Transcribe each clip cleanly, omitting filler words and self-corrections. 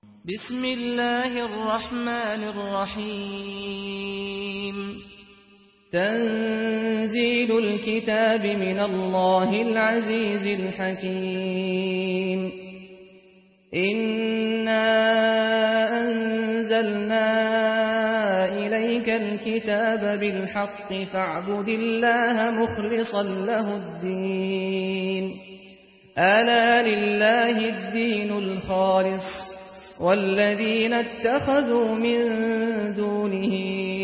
بسم الله الرحمن الرحيم تنزيل الكتاب من الله العزيز الحكيم إنا أنزلنا إليك الكتاب بالحق فاعبد الله مخلصا له الدين ألا لله الدين الخالص والذين اتخذوا من دونه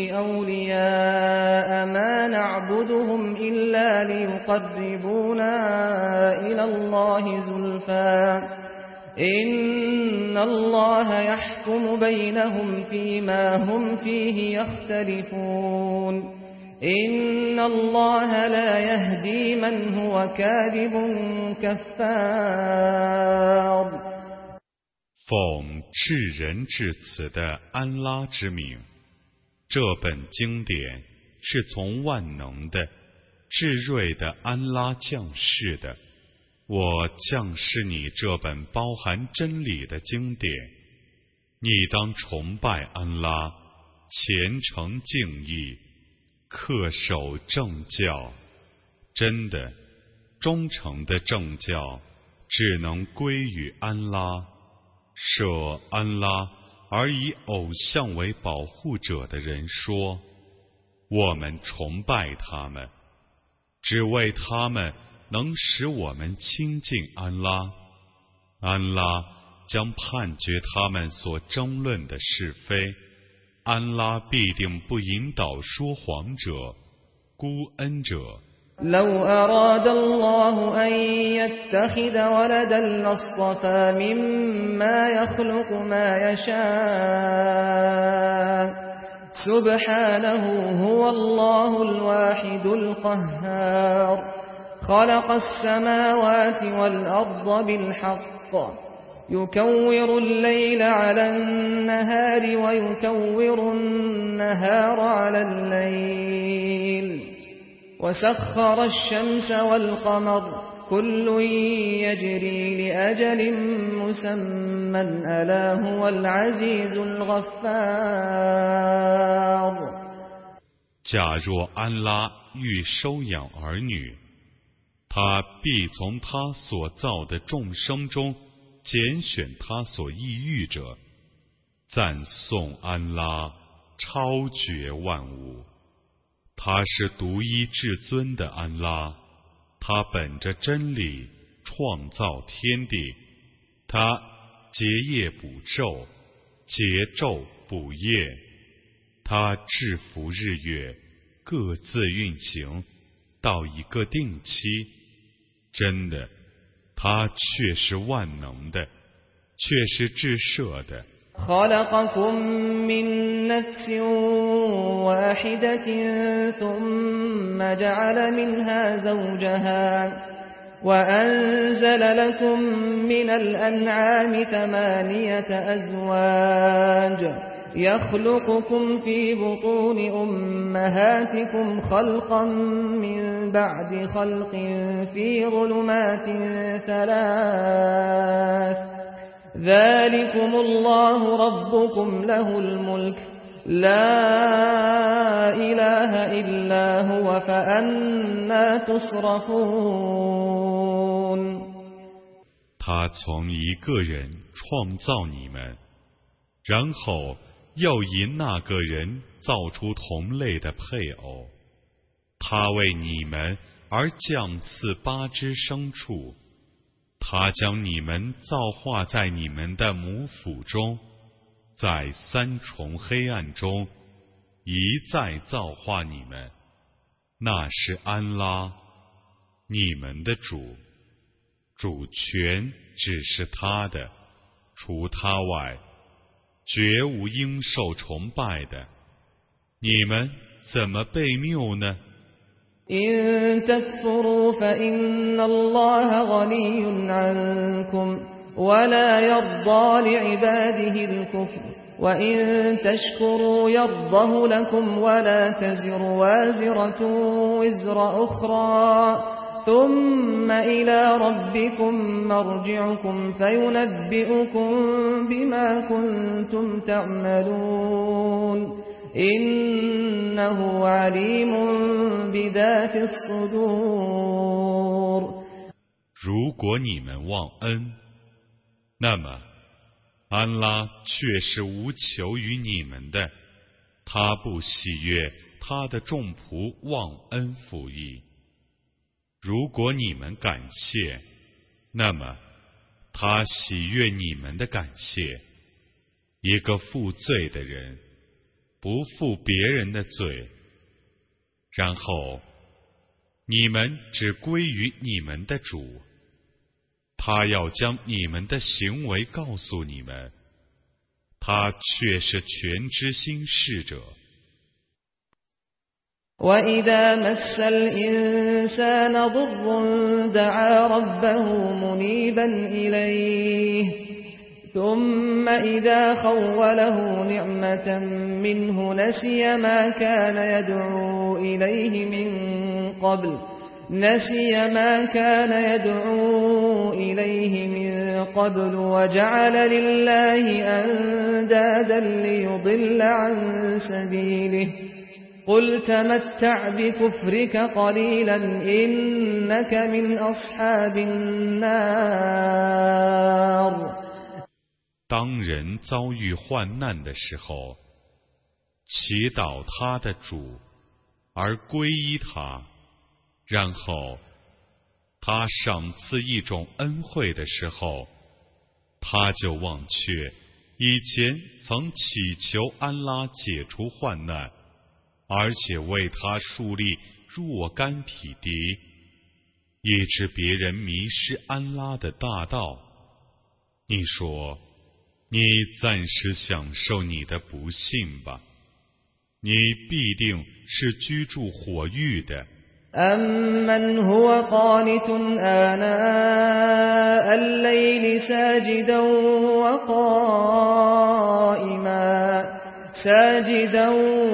أولياء ما نعبدهم إلا ليقربونا إلى الله زلفى إن الله يحكم بينهم فيما هم فيه يختلفون إن الله لا يهدي من هو كاذب كفار 奉至仁至慈的安拉之名，这本经典是从万能的、至睿的安拉降世的。我降示你这本包含真理的经典，你当崇拜安拉，虔诚敬意，恪守正教。真的、忠诚的正教只能归于安拉。设安拉而以偶像为保护者的人说，我们崇拜他们，只为他们能使我们亲近安拉。安拉将判决他们所争论的是非，安拉必定不引导说谎者、孤恩者。 لو أراد الله أن يتخذ ولدا لاصطفى مما يخلق ما يشاء سبحانه هو الله الواحد القهار خلق السماوات والأرض بالحق يكور الليل على النهار ويكور النهار على الليل وسخر الشمس والقمر كل يجري لأجل مسمى ألا هو العزيز الغفار 假若安拉欲收养儿女，他必从他所造的众生中拣选他所意欲者。赞颂安拉，超绝万物。他是独一至尊的安拉，他本着真理创造天地，他结夜补昼，结昼补夜，他制服日月，各自运行到一个定期。真的，他却是万能的，却是至赦的。 خلقكم من نفس واحدة ثم جعل منها زوجها وأنزل لكم من الأنعام 8 أزواج يخلقكم في بطون أمهاتكم خلقا من بعد خلق في ظلمات 3 ذلكم الله ربكم له الملك لا إله إلا هو فأنا تصرفون 他从一个人创造你们，然后又因那个人造出同类的配偶，他为你们而降赐8只牲畜，他将你们造化在你们的母腹中，在3重黑暗中一再造化你们。那是安拉，你们的主，主权只是他的，除他外绝无应受崇拜的。你们怎么被谬呢？ إن تكفروا فإن الله غني عنكم ولا يرضى لعباده الكفر وإن تشكروا يرضه لكم ولا تزر وازرة وزر أخرى ثم إلى ربكم مرجعكم فينبئكم بما كنتم تعملون إنه عليم بذات الصدور。 如果你们忘恩，那么安拉却是无求于你们的，他不喜悦他的众仆忘恩负义。如果你们感谢，那么他喜悦你们的感谢。一个负罪的人不负别人的罪，然后你们只归于你们的主，他要将你们的行为告诉你们，他却是全知心事者。 وإذا مس الإنسان ضر دعا ربه منيبا إليه ثم إذا خوله نعمة منه نسي ما كان يدعو إليه من قبل وجعل لله أندادا ليضل عن سبيله قل تمتع بكفرك قليلا إنك من أصحاب النار。 当人遭遇患难的时候，祈祷他的主而皈依他，然后他赏赐一种恩惠的时候，他就忘却以前曾祈求安拉解除患难，而且为他树立若干匹敌，以致别人迷失安拉的大道。你说，你暂时享受你的不幸吧，你必定是居住火狱的。 أَمَّنْ هُوَ قَانِتٌ آنَاءَ اللَّيْلِ ساجدا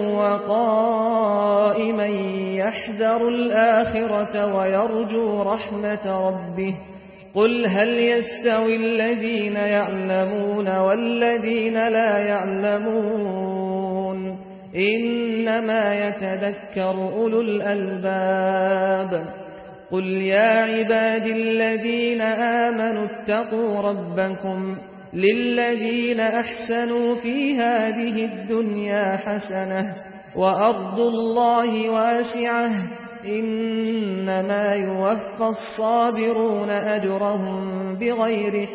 وقائما يحذر الآخرة ويرجو رحمة ربه قل هل يستوي الذين يعلمون والذين لا يعلمون إنما يتذكر أولو الألباب قل يا عبادي الذين آمنوا اتقوا ربكم للذين أحسنوا في هذه الدنيا حسنة وأرض الله واسعة إنما يوفى الصابرون أجرهم بغير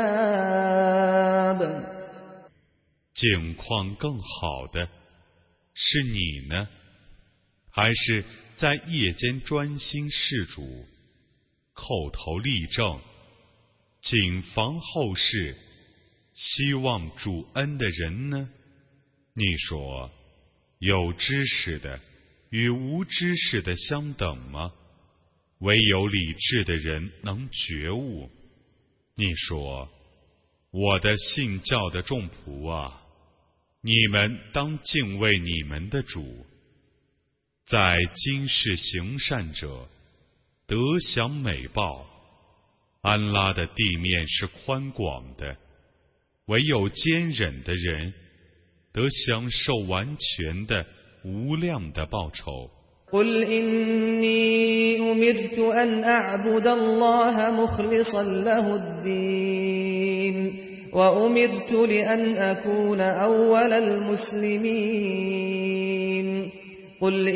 حساب。 境况更好的是你呢，还是在夜间专心事主，叩头立正，谨防后事，希望主恩的人呢？你说，有知识的与无知识的相等吗？唯有理智的人能觉悟。你说，我的信教的众仆啊，你们当敬畏你们的主，在今世行善者得享美报。安拉的地面是宽广的，唯有坚忍的人得享受完全的无量的报酬。 قل إني أمرت أن أعبد الله مخلصا له الدين وأمرت لأن أكون أول المسلمين قل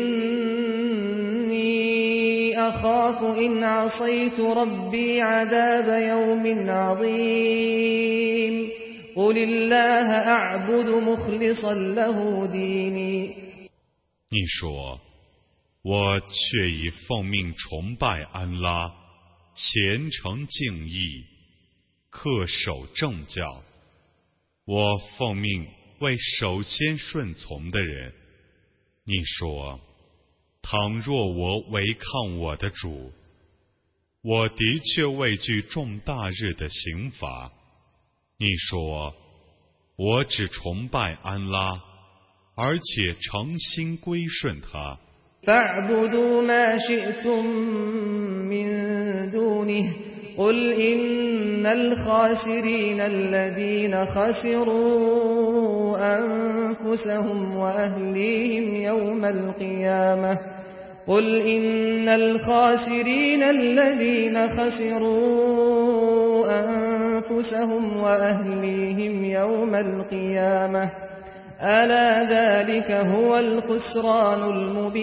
إني أخاف إن عصيت ربي عذاب يوم عظيم قل الله أعبد مخلصا له ديني。 你说，我却已奉命崇拜安拉，虔诚敬意，恪守正教。我奉命为首先顺从的人。你说，倘若我违抗我的主，我的确畏惧重大日的刑罚。你说，我只崇拜安拉，而且诚心归顺他。 فاعبدوا ما شئتم من دونه قل إن الخاسرين الذين خسروا أنفسهم وأهليهم يوم القيامة قل إن الخاسرين الذين خسروا أنفسهم وأهليهم يوم القيامة ألا ذلك هو الخسران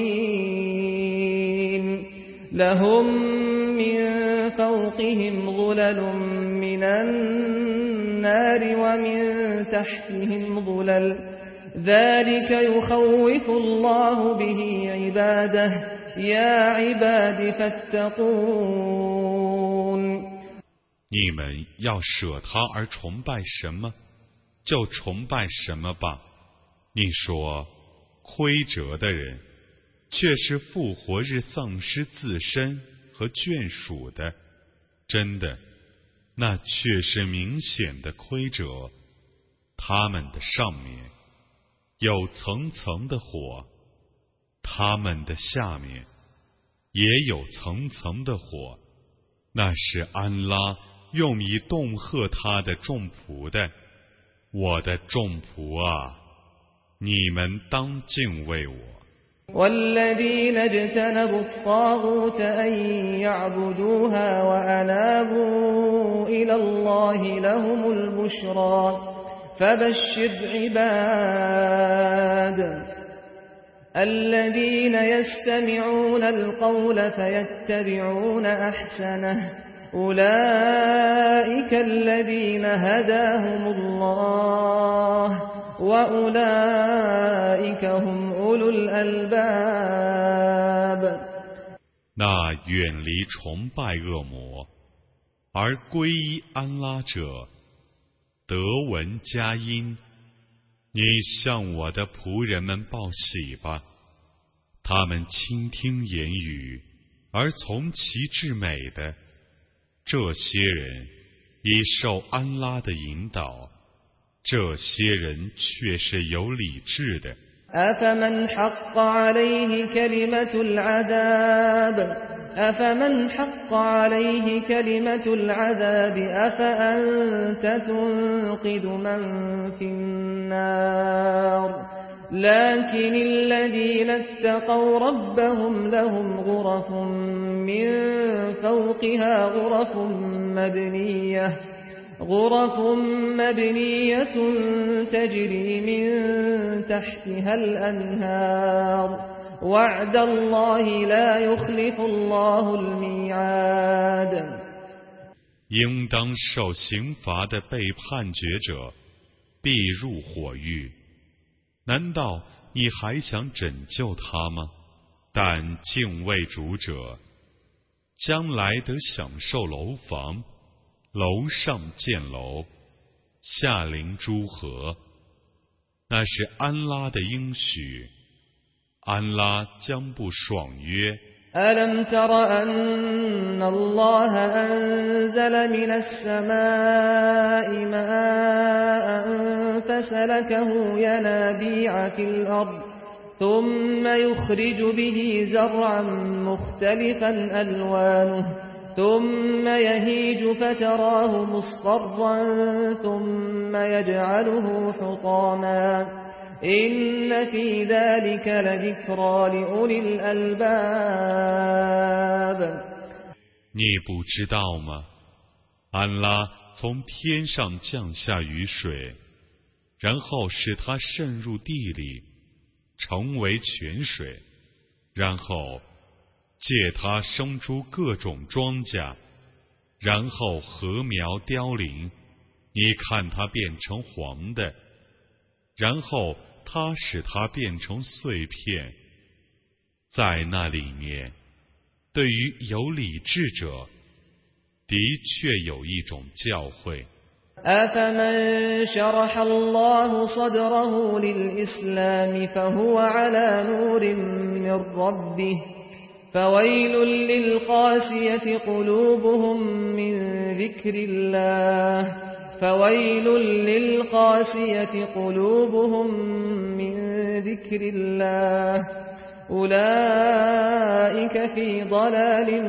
المبين لهم من فوقهم ظلل من النار ومن تحتهم ظلل ذلك يخوف الله به عباده يا عباد فاتقون 你们要舍他而崇拜什么，就崇拜什么吧。你说，亏折的人，却是复活日丧失自身和眷属的，真的，那却是明显的亏折。他们的上面有层层的火，他们的下面也有层层的火，那是安拉用以恫吓他的众仆的。我的众仆啊，你们当敬畏我。 والذين اجتنبوا الطاغوت أن يعبدوها وأنابوا إلى الله لهم البشرى فبشر عباد الذين يستمعون القول فيتبعون أحسنه أولئك الذين هداهم الله وأولئك هم أولو الألباب 那远离崇拜恶魔而皈依安拉者，得闻佳音。你向我的仆人们报喜吧，他们倾听言语而从其至美的，这些人已受安拉的引导，这些人却是有理智的。 أفمن حق عليه كلمة العذاب أفأنت تنقذ من في النار لكن الذين اتقوا ربهم لهم غرف من فوقها غرف مبنية تجري من تحتها الأنهار وعد الله لا يخلف الله الميعاد 应当受刑罚的被判决者必入火狱，难道你还想拯救他吗？但敬畏主者将来得享受楼房，楼上建楼，下临诸河，那是安拉的应许，安拉将不爽约。 ألم تر أن الله أنزل من السماء ماء فسلكه ينابيع في الأرض ثم يخرج به زرعا مختلفا ألوانه ثم يهيج فتراه مصفرا ثم يجعله حطاما إن في ذلك لذكرى لأولي الألباب 你不知道吗？安拉从天上降下雨水，然后使它渗入地里，成为泉水，然后借它生出各种庄稼，然后禾苗凋零，你看它变成黄的，然后他使它变成碎片，在那里面，对于有理智者，的确有一种教诲。 أفمن شرح الله صدره للإسلام فهو على نور من ربه فويل للقاسية قلوبهم من ذكر الله فويل للقاسية قلوبهم من ذكر الله أولئك في ضلال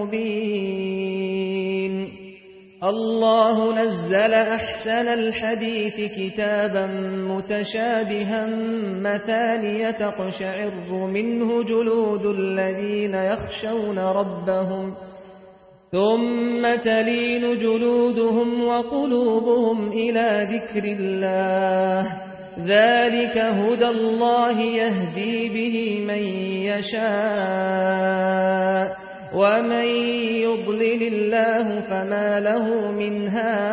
مبين الله نزل أحسن الحديث كتابا متشابها مثانية تقشعر منه جلود الذين يخشون ربهم ثم تلين جلودهم وقلوبهم إلى ذكر الله ذلك هدى الله يهدي به من يشاء ومن يضلل الله فما له من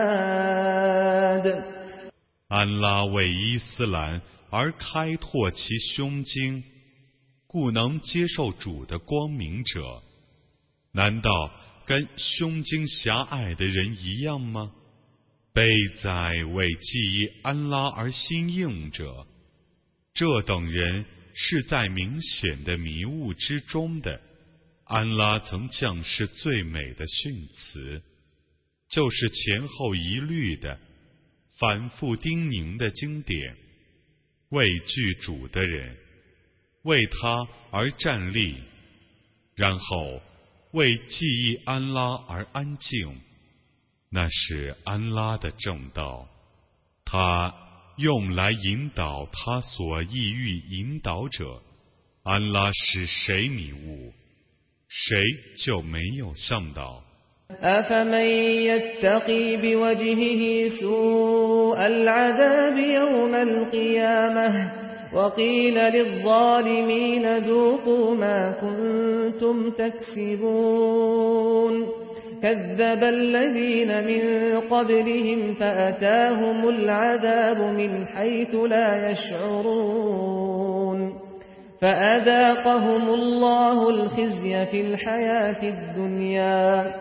هاد 安拉为伊斯兰而开拓其胸襟，故能接受主的光明者，难道跟胸襟狭隘的人一样吗？悲哉为记忆安拉而心硬者，这等人是在明显的迷雾之中的。安拉曾降示最美的训词，就是前后一律的反复叮咛的经典，畏惧主的人为他而站立，然后为记忆安拉而安静，那是安拉的正道，他用来引导他所意欲引导者。安拉使谁迷雾，谁就没有向导。 أفمن يتقي بوجهه سوء العذاب يوم القيامة وقيل للظالمين ذوقوا ما كنتم تكسبون كذب الذين من قبلهم فأتاهم العذاب من حيث لا يشعرون فأذاقهم الله الخزي في الحياة الدنيا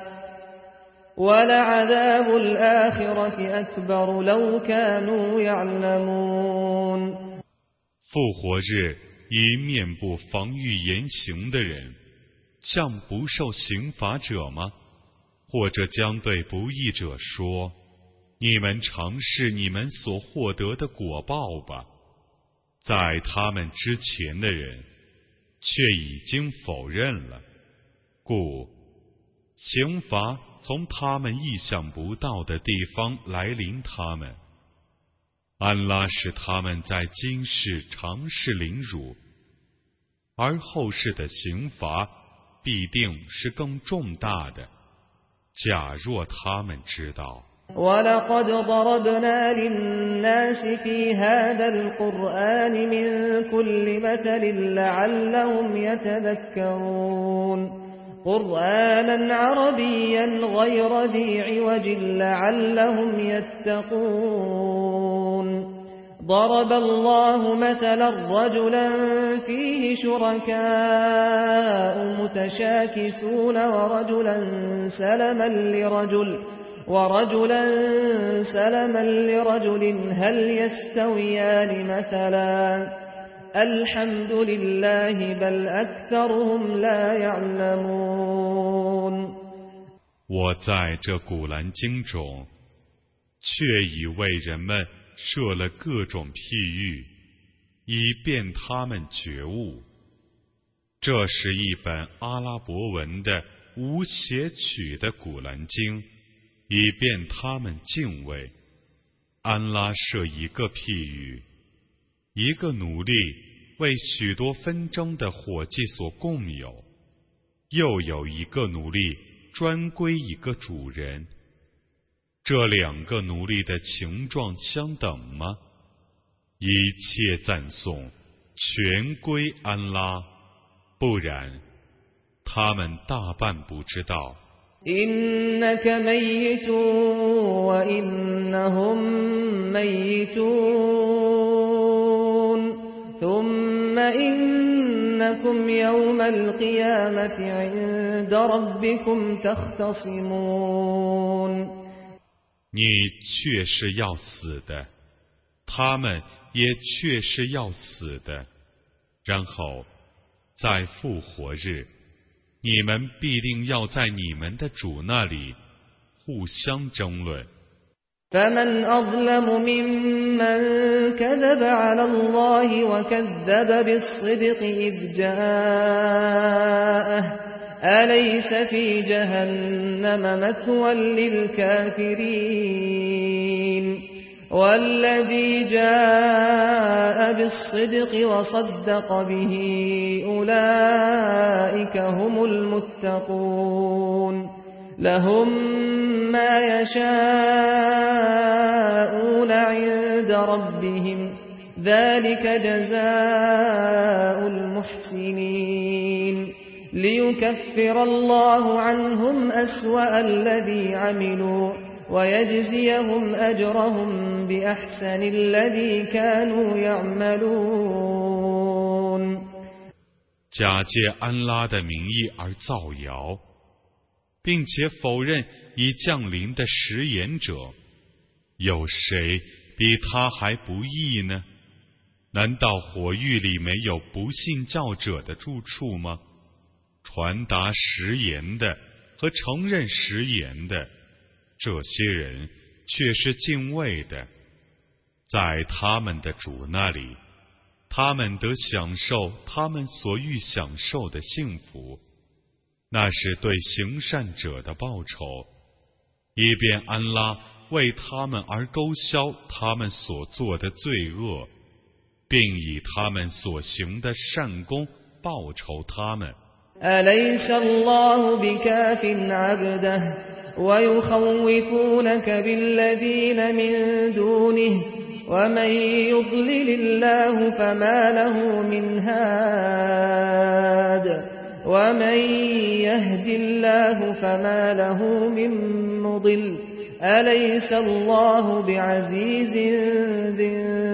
ولعذاب الآخرة أكبر لو كانوا يعلمون 复活日以面部防御言行的人，像不受刑罚者吗？或者将对不义者说：你们尝试你们所获得的果报吧。在他们之前的人却已经否认了，故刑罚从他们意想不到的地方来临他们。安拉使他们在今世尝试凌辱，而后世的刑罚必定是更重大的，假若他们知道。 وَلَقَدْ ضَرَبْنَا لِلنَّاسِ فِي هَذَا الْقُرْآنِ مِنْ كُلِّ مَثَلٍ لَعَلَّهُمْ يَتَذَكَّرُونَ قُرْآنًا عَرَبِيًّا غَيْرَ ذِي عِوَجٍ لَعَلَّهُمْ يَتَّقُونَ ضرب الله مثلا رجلا فيه شركاء متشاكسون ورجلا سلما لرجل هل يستويان مثلا الحمد لله بل أكثرهم لا يعلمون 我在这古兰经中却已为人们设了各种譬喻，以便他们觉悟。这是一本阿拉伯文的无写曲的古兰经，以便他们敬畏。安拉设一个譬喻，一个奴隶为许多纷争的伙计所共有，又有一个奴隶专归一个主人。这两个奴隶的情状相等吗？一切赞颂全归安拉，不然他们大半不知道。 إنك ميت وإنهم ميتون ثم إنكم يوم القيامة عند ربكم تختصمون 你确是要死的，他们也确是要死的，然后在复活日，你们必定要在你们的主那里互相争论。 فمن أظلم ممن كذب على الله وكذب بالصدق إذ جاءه أليس في جهنم مثوى للكافرين والذي جاء بالصدق وصدق به أولئك هم المتقون لهم ما يشاءون عند ربهم ذلك جزاء المحسنين ليكفر الله عنهم أسوأ الذي عملوا ويجزيهم أجرهم بأحسن الذي كانوا يعملون。 假借安拉的名义而造谣，并且否认已降临的食言者，有谁比他还不义呢？难道火狱里没有不信教者的住处吗？传达食言的和承认食言的，这些人却是敬畏的，在他们的主那里，他们得享受他们所欲享受的幸福，那是对行善者的报酬，以便安拉为他们而勾销他们所做的罪恶，并以他们所行的善功报酬他们。 أليس الله بكاف عبده ويخوفونك بالذين من دونه ومن يضلل الله فما له من هاد ومن يهد الله فما له من مضل أليس الله بعزيز ذي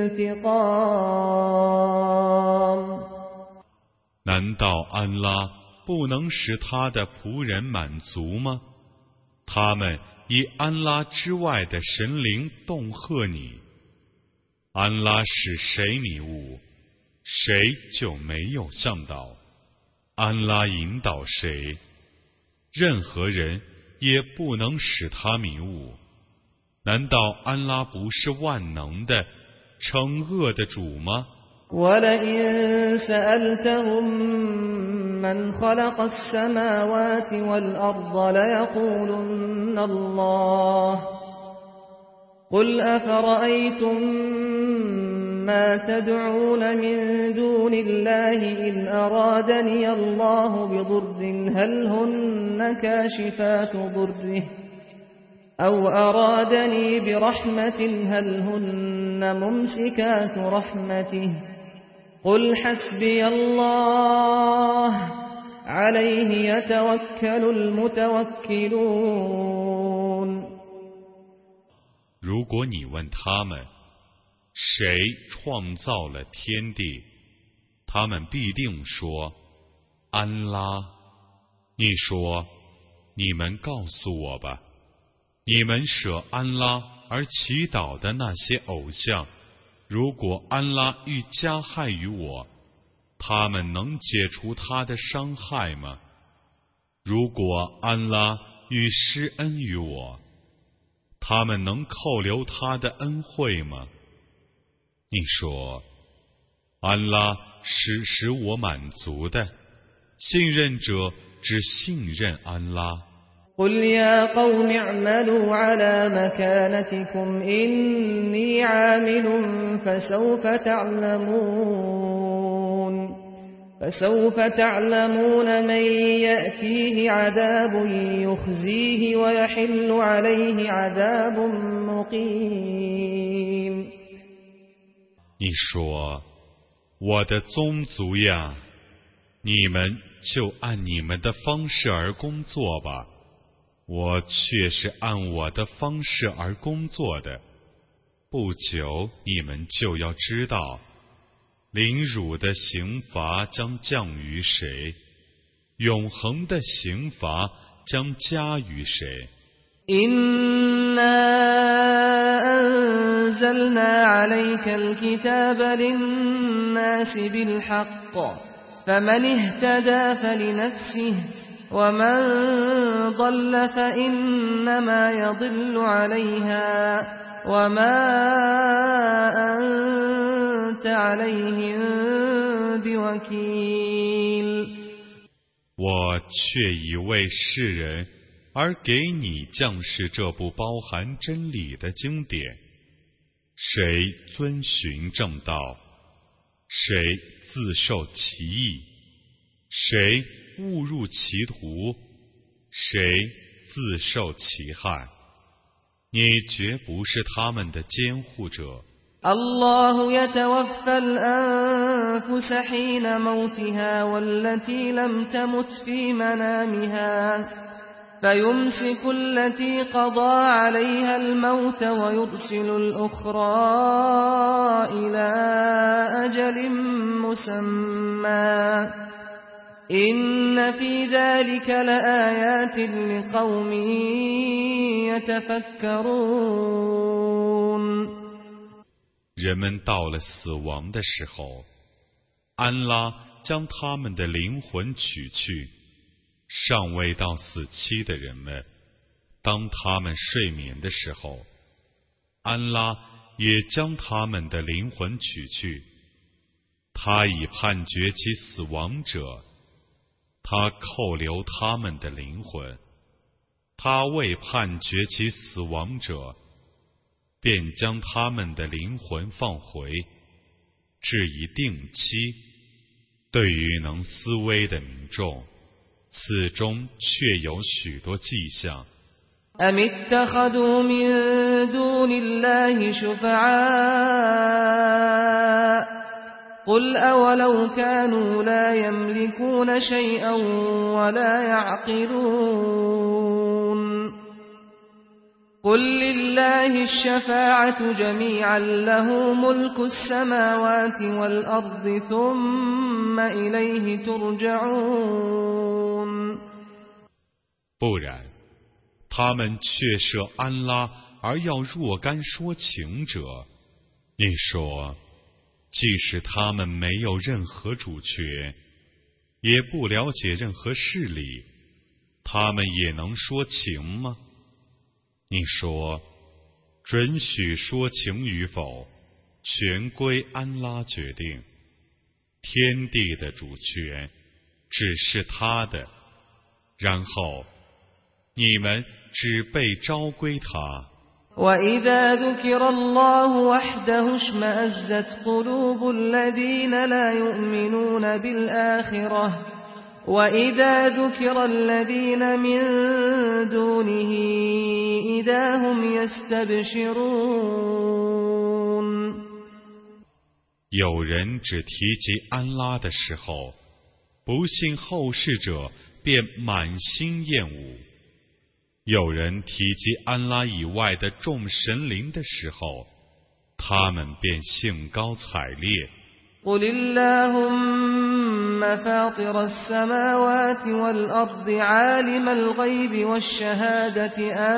انتقام。 难道安拉不能使他的仆人满足吗？他们以安拉之外的神灵恫吓你，安拉使谁迷雾，谁就没有向导；安拉引导谁，任何人也不能使他迷雾。难道安拉不是万能的、惩恶的主吗 وَلَئِن سَأَلْتَهُم مَّنْ خَلَقَ السَّمَاوَاتِ وَالْأَرْضَ لَيَقُولُنَّ اللَّهُ قُلْ أَفَرَأَيْتُم مَّا تَدْعُونَ مِن دُونِ اللَّهِ إِنْ أَرَادَنِيَ اللَّهُ بِضُرٍّ هَلْ هُنَّ كَاشِفَاتُ ضُرِّهِ أَوْ أَرَادَنِي بِرَحْمَةٍ هَلْ هُنَّ مُمْسِكَاتُ رَحْمَتِهِ قل حسبي الله عليه يتوكل المتوكلون。 如果你问他们，谁创造了天地，他们必定说，安拉。你说，你们告诉我吧，你们舍安拉而祈祷的那些偶像，如果安拉欲加害于我，他们能解除他的伤害吗？如果安拉欲施恩于我，他们能扣留他的恩惠吗？你说，安拉是使我满足的，信任者只信任安拉。 قل يا قوم اعملوا على مكانتكم إني عامل فسوف تعلمون من يأتيه عذاب يخزيه ويحل عليه عذاب مقيم。 你说，我的宗族呀，你们就按你们的方式而工作吧。我却是按我的方式而工作的，不久你们就要知道，凌辱的刑罚将降于谁，永恒的刑罚将加于谁。 إِنَّا أَنزَلْنَا عَلَيْكَ الْكِتَابَ لِلنَّاسِ بِالْحَقِّ فَمَنِ اهْتَدَى فَلِنَفْسِهِ وَمَن ضَلَّ فَإِنَّمَا يَضِلُّ عَلَيْهَا وما أنت عليهم بوكيل 我却已为世人而给你降示这部包含真理的经典，谁遵循正道，谁自受其益，谁误入歧途，谁自受其害，你绝不是他们的监护者。 الله يتوفى الأنفس حين موتها والتي لم تمت في منامها فيمسك التي قضى عليها الموت ويرسل الأخرى إلى أجل مسمى إن في ذلك لآيات لقوم يتفكرون 人们到了死亡的时候，安拉将他们的灵魂取去。尚未到死期的人们，当他们睡眠的时候，安拉也将他们的灵魂取去。他已判决其死亡者，他扣留他们的灵魂。他未判决其死亡者，便将他们的灵魂放回，至一定期。对于能思维的民众，此中确有许多迹象。 أم اتخذوا من دون الله شفعاء قل أولو كانوا لا يملكون شيئا ولا يعقلون قل لله الشفاعة جميعا له ملك السماوات والأرض ثم إليه ترجعون 不然，他们却设安拉而要若干说情者。你说，即使他们没有任何主权，也不了解任何事理，他们也能说情吗？你说，准许说情与否，全归安拉决定。天地的主权只是他的，然后你们只被召归他。 وإذا ذكر الله وحده اشمأزت قلوب الذين لا يؤمنون بالآخرة وإذا ذكر الذين من دونه إذا هم يستبشرون 有人只提及安拉的时候，不信后世者便满心厌恶；有人提及安拉以外的众神灵的时候，他们便兴高采烈。 قل اللهم فاطر السماوات والأرض عالم الغيب والشهادة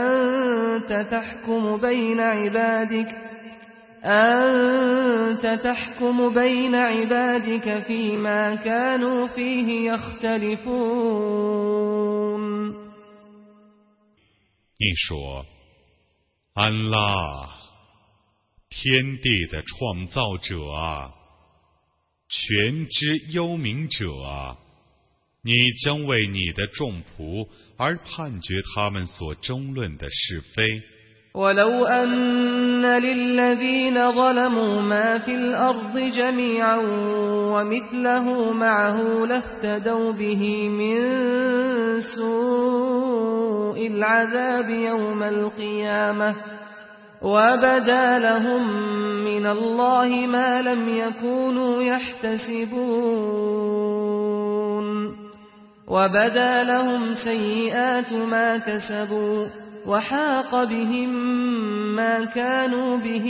أنت تحكم بين عبادك فيما كانوا فيه يختلفون 你说，安拉，天地的创造者啊，全知幽冥者啊，你将为你的众仆而判决他们所争论的是非。 ولو أن للذين ظلموا ما في الأرض جميعا ومثله معه لافتدوا به من سوء العذاب يوم القيامة وبدا لهم من الله ما لم يكونوا يحتسبون وبدا لهم سيئات ما كسبوا وحاق بهم ما كانوا به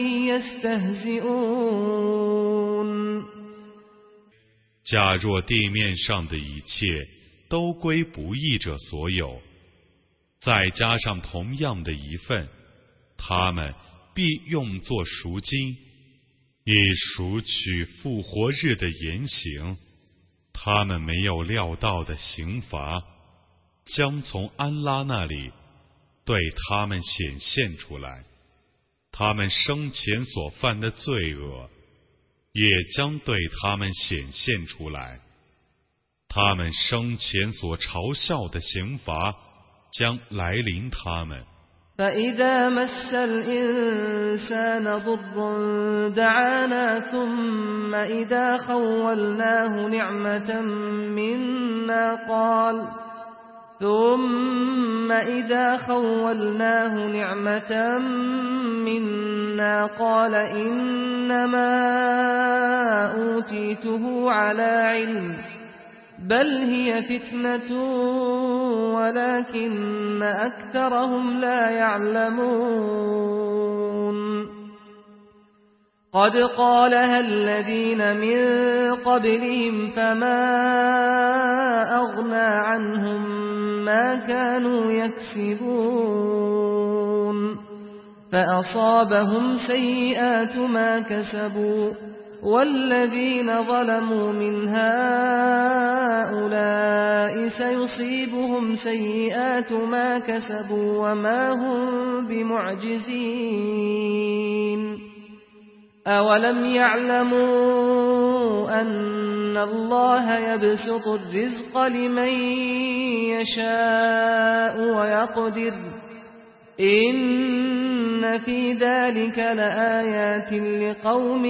يستهزئون 假若地面上的一切都归不义者所有，再加上同样的一份，他们必用作赎金，以赎取复活日的言行。他们没有料到的刑罚，将从安拉那里对他们显现出来。 他们生前所犯的罪恶也将对他们显现出来，他们生前所嘲笑的刑罚将来临他们。 فإذا مس الإنسان ضر دعانا ثم إذا خولناه نعمة منا قال إنما أوتيته على علم بل هي فتنة ولكن أكثرهم لا يعلمون قد قالها الذين من قبلهم فما أغنى عنهم ما كانوا يكسبون فأصابهم سيئات ما كسبوا والذين ظلموا من هؤلاء سيصيبهم سيئات ما كسبوا وما هم بمعجزين أولم يعلموا أن الله يبسط الرزق لمن يشاء ويقدر إن في ذلك لآيات لقوم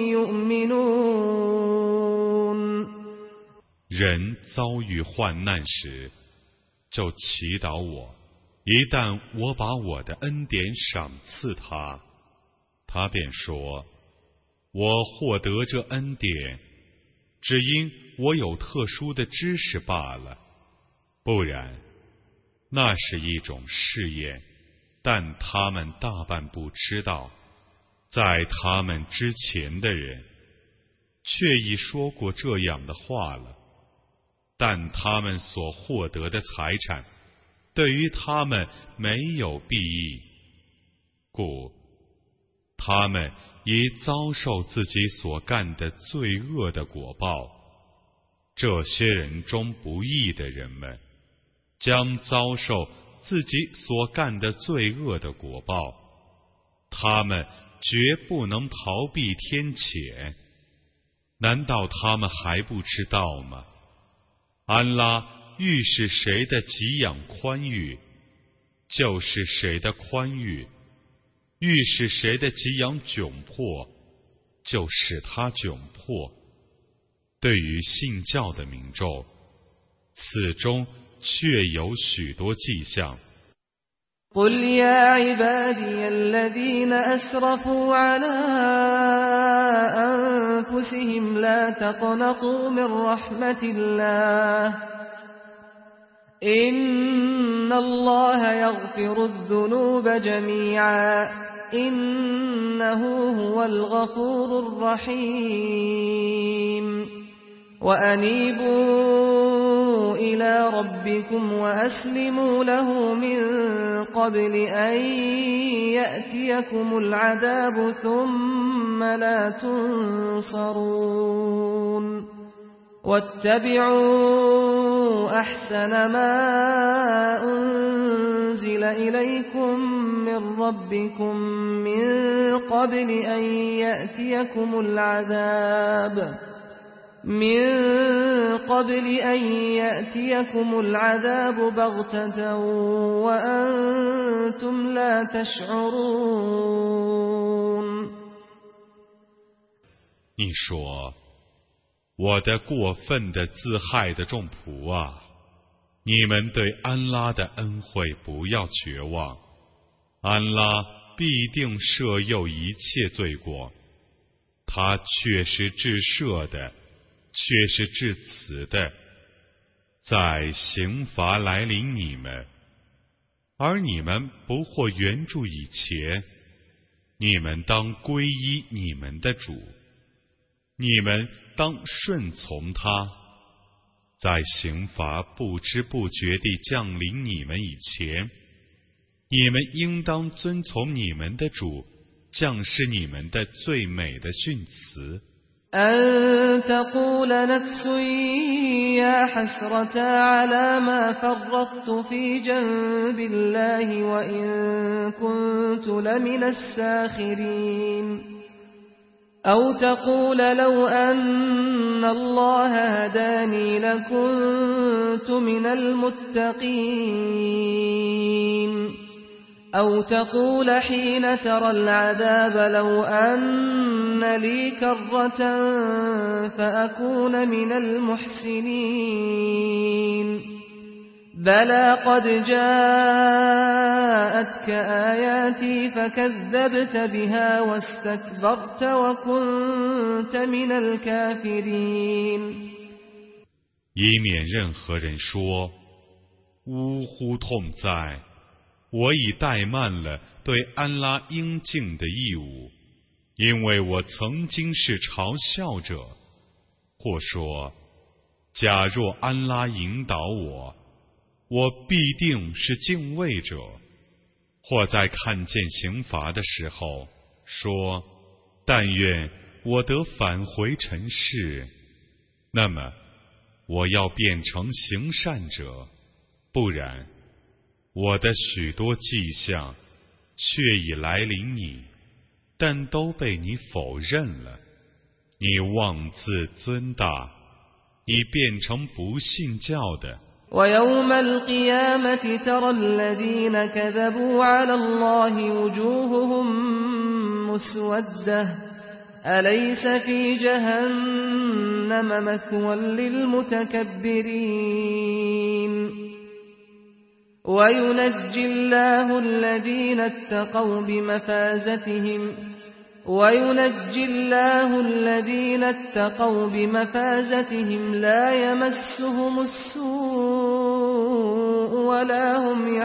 يؤمنون 人遭遇患难时，就祈祷我，一旦我把我的恩典赏赐他，他便说：我获得这恩典，只因我有特殊的知识罢了，不然，那是一种试验。但他们大半不知道，在他们之前的人却已说过这样的话了，但他们所获得的财产对于他们没有裨益，故他们已遭受自己所干的罪恶的果报。这些人中不义的人们将遭受自己所干的罪恶的果报，他们绝不能逃避天谴。难道他们还不知道吗？安拉欲使谁的给养宽裕，就是谁的宽裕；欲使谁的给养窘迫，就使他窘迫。对于信教的民众，此中确有许多迹象。 قل يا عبادي الذين أسرفوا على أنفسهم لا تقنطوا من رحمة الله إن الله يغفر الذنوب جميعا إنه هو الغفور الرحيم وأنيبوا إلى ربكم وأسلموا له من قبل أن يأتيكم العذاب ثم لا تنصرون واتبعوا أحسن ما أنزل إليكم من ربكم من قبل أن يأتيكم العذاب بغتة وأنتم لا تشعرون 你说，我的过分的自害的众仆啊，你们对安拉的恩惠不要绝望，安拉必定赦宥一切罪过，他确是至赦的，却是至慈的。在刑罚来临你们，而你们不获援助以前，你们当皈依你们的主，你们当顺从他。在刑罚不知不觉地降临你们以前，你们应当遵从你们的主，降示你们的最美的训词。 أن تقول نفس يا حسرة على ما فرطت في جنب الله وإن كنت لمن الساخرين أو تقول لو أن الله هداني لكنت من المتقين أو تقول حين ترى العذاب لو أن لي كرة فأكون من المحسنين بلى قد جاءتك آياتي فكذبت بها واستكبرت وكنت من الكافرين 以免任何人说呜呼痛哉，我已怠慢了对安拉应尽的义务，因为我曾经是嘲笑者。或说，假若安拉引导我，我必定是敬畏者。或在看见刑罚的时候说，但愿我得返回尘世，那么我要变成行善者，不然我的许多迹象却已来临你，但都被你否认了。你妄自尊大，你变成不信教的。 ويوم القيامة ترى الذين كذبوا على الله وجوههم مسودة أليس في جهنم مثوى للمتكبرين وينجي الله الذين اتقوا بمفازتهم لا يمسهم السوء ولا هم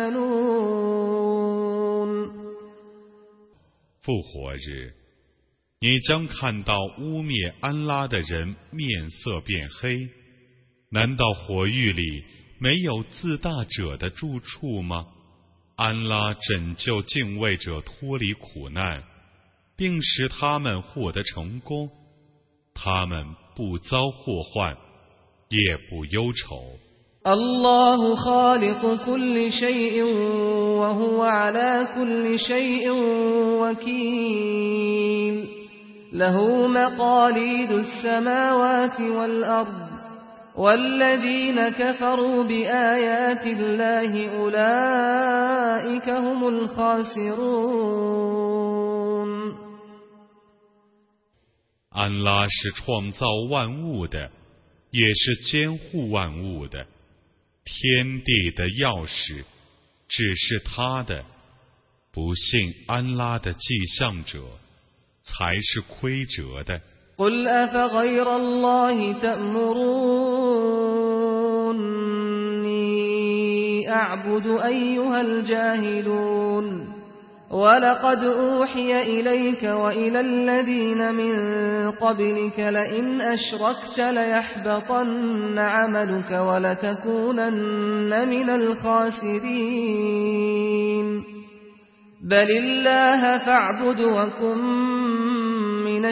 يحزنون 复活日，你将看到污蔑安拉的人面色变黑。难道火狱里没有自大者的住处吗？安拉拯救敬畏者脱离苦难，并使他们获得成功，他们不遭祸患，也不忧愁。 الله خالق كل شيء وهو على كل شيء وكيل له مقاليد السماوات والأرض والذين كفروا بآيات الله أولئك هم الخاسرون 安拉是创造万物的，也是监护万物的。天地的钥匙只是他的，不信安拉的迹象者才是亏折的。 قل أفغير الله تأمروني أعبد أيها الجاهلون ولقد أوحي إليك وإلى الذين من قبلك لئن أشركت ليحبطن عملك ولتكونن من الخاسرين بل الله فاعبد وكن من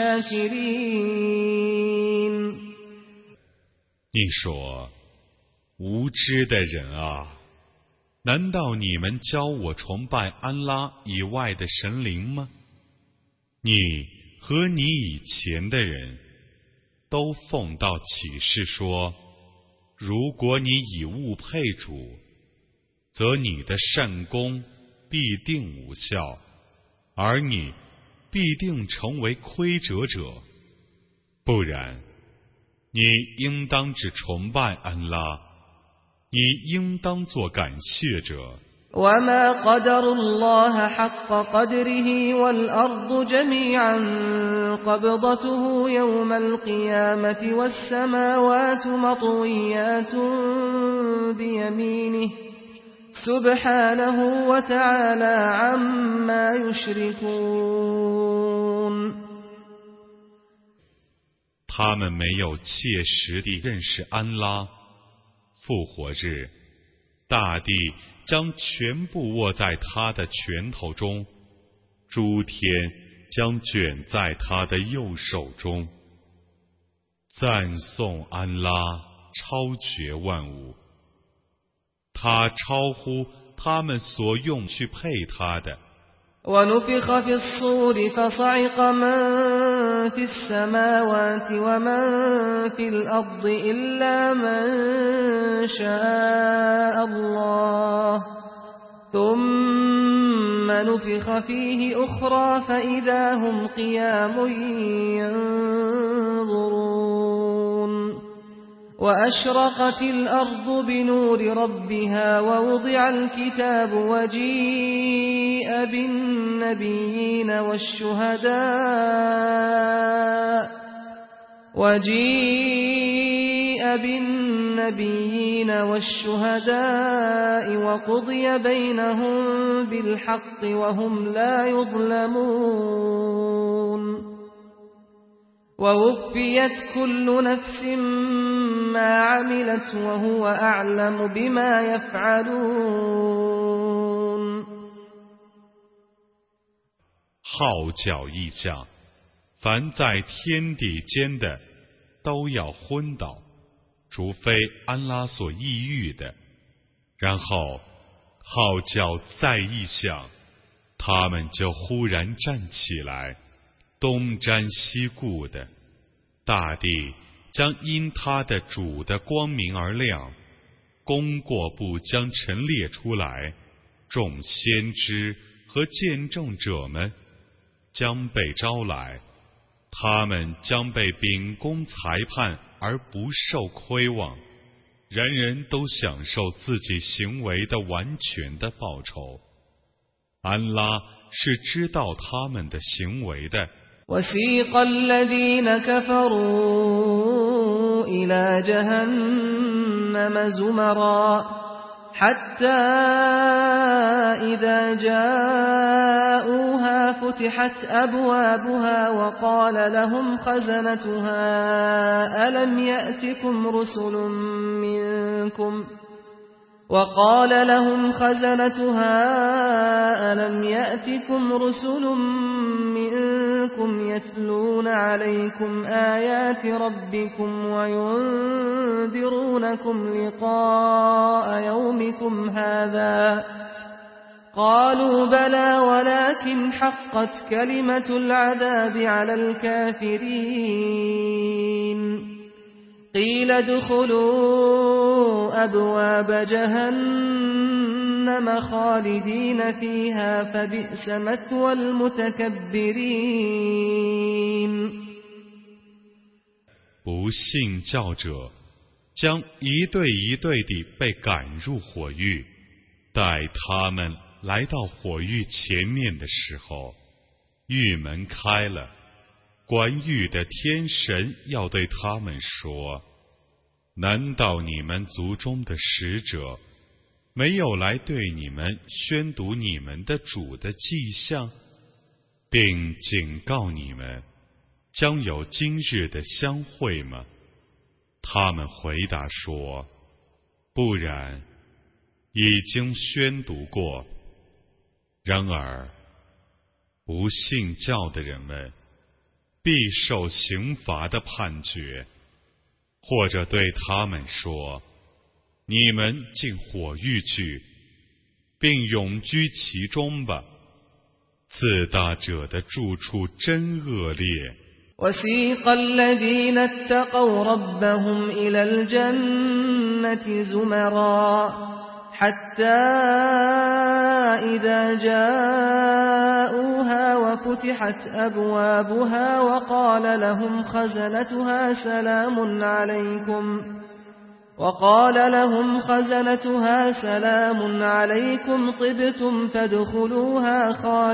الشاكرين 你说，无知的人啊，难道你们教我崇拜安拉以外的神灵吗？你和你以前的人都奉到启示说，如果你以物配主，则你的善功必定无效，而你必定成为亏折者。不然，你应当只崇拜安拉，你应当做感谢者。 وما قدر الله حق قدره والأرض جميعا قبضته يوم القيامة والسماوات مطويات بيمينه سبحانه وتعالى عما يشركون 他们没有切实地认识安拉。复活日，大地将全部握在他的拳头中，诸天将卷在他的右手中。赞颂安拉超绝万物，他超乎他们所用去配他的。 ونفخ في الصور فصعق من في السماوات ومن في الأرض إلا من شاء الله ثم نفخ فيه أخرى فإذا هم قيام ينظرون وأشرقت الأرض بنور ربها ووضع الكتاب وجيء بالنبيين والشهداء وقضي بينهم بالحق وهم لا يظلمون ووفيت كل نفس ما عملت وهو أعلم بما يفعلون。 号角一响，凡在天地间的都要昏倒，除非安拉所抑郁的。然后号角再一响，他们就忽然站起来，东瞻西顾的。大地将因他的主的光明而亮，功过簿将陈列出来，众先知和见证者们将被招来，他们将被秉公裁判而不受亏枉，人人都享受自己行为的完全的报酬。安拉是知道他们的行为的。 وسيق الذين كفروا إلى جهنم زمرا حتى إذا جاءوها فتحت أبوابها وقال لهم خزنتها ألم يأتكم رسل منكم يتلون عليكم آيات ربكم وينذرونكم لقاء يومكم هذا قالوا بلى ولكن حقت كلمة العذاب على الكافرين قيل ادخلوا أبواب جهنم خالدين فيها فبئس مثوى المتكبرين。 不信教者将一对一对地被赶入火狱，待他们来到火狱前面的时候，狱门开了，管狱的天神要对他们说：难道你们族中的使者没有来对你们宣读你们的主的迹象，并警告你们将有今日的相会吗？他们回答说：不然，已经宣读过。然而不信教的人们必受刑罚的判决，或者对他们说：你们进火狱去，并永居其中吧。自大者的住处真恶劣。 وسيق الذين اتقوا ربهم إلى الجنة زمرا حتى إذا جاءوها وفتحت أبوابها وقال لهم خزنتها سلام عليكم طبتم فادخلوها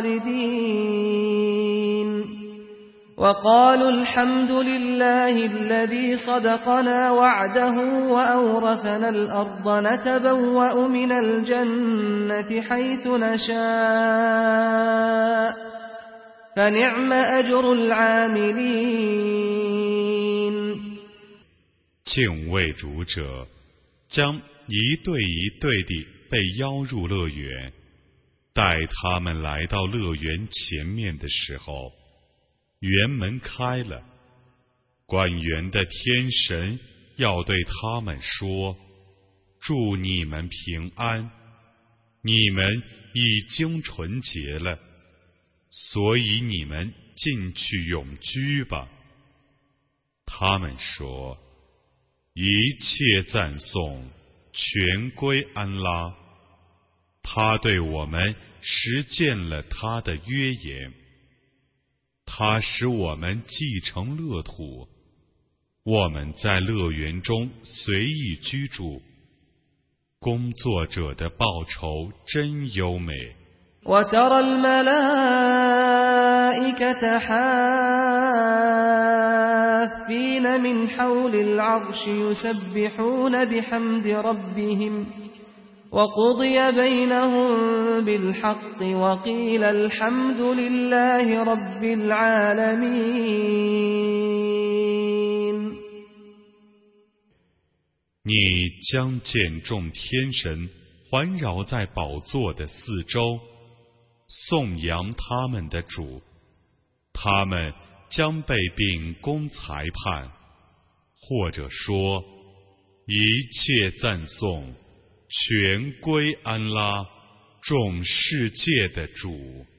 خالدين وقالوا الحمد لله الذي صدقنا وعده وأورثنا الأرض نتبوأ من الجنة حيث نشاء فنعم أجر العاملين。 敬畏主者将一对一对地被邀入乐园，待他们来到乐园前面的时候， 园门开了，管园的天神要对他们说：祝你们平安，你们已经纯洁了，所以你们进去永居吧。他们说：一切赞颂全归安拉，他对我们实践了他的约言，他使我们继承乐土，我们在乐园中随意居住，工作者的报酬真优美。 وترى الملائكة حافين من حول العرش يسبحون بحمد ربهم وقضي بينهم بالحق وقيل الحمد لله رب العالمين。 你将见众天神环绕在宝座的四周，颂扬他们的主，他们将被秉公裁判，或者说一切赞颂全归安拉，众世界的主。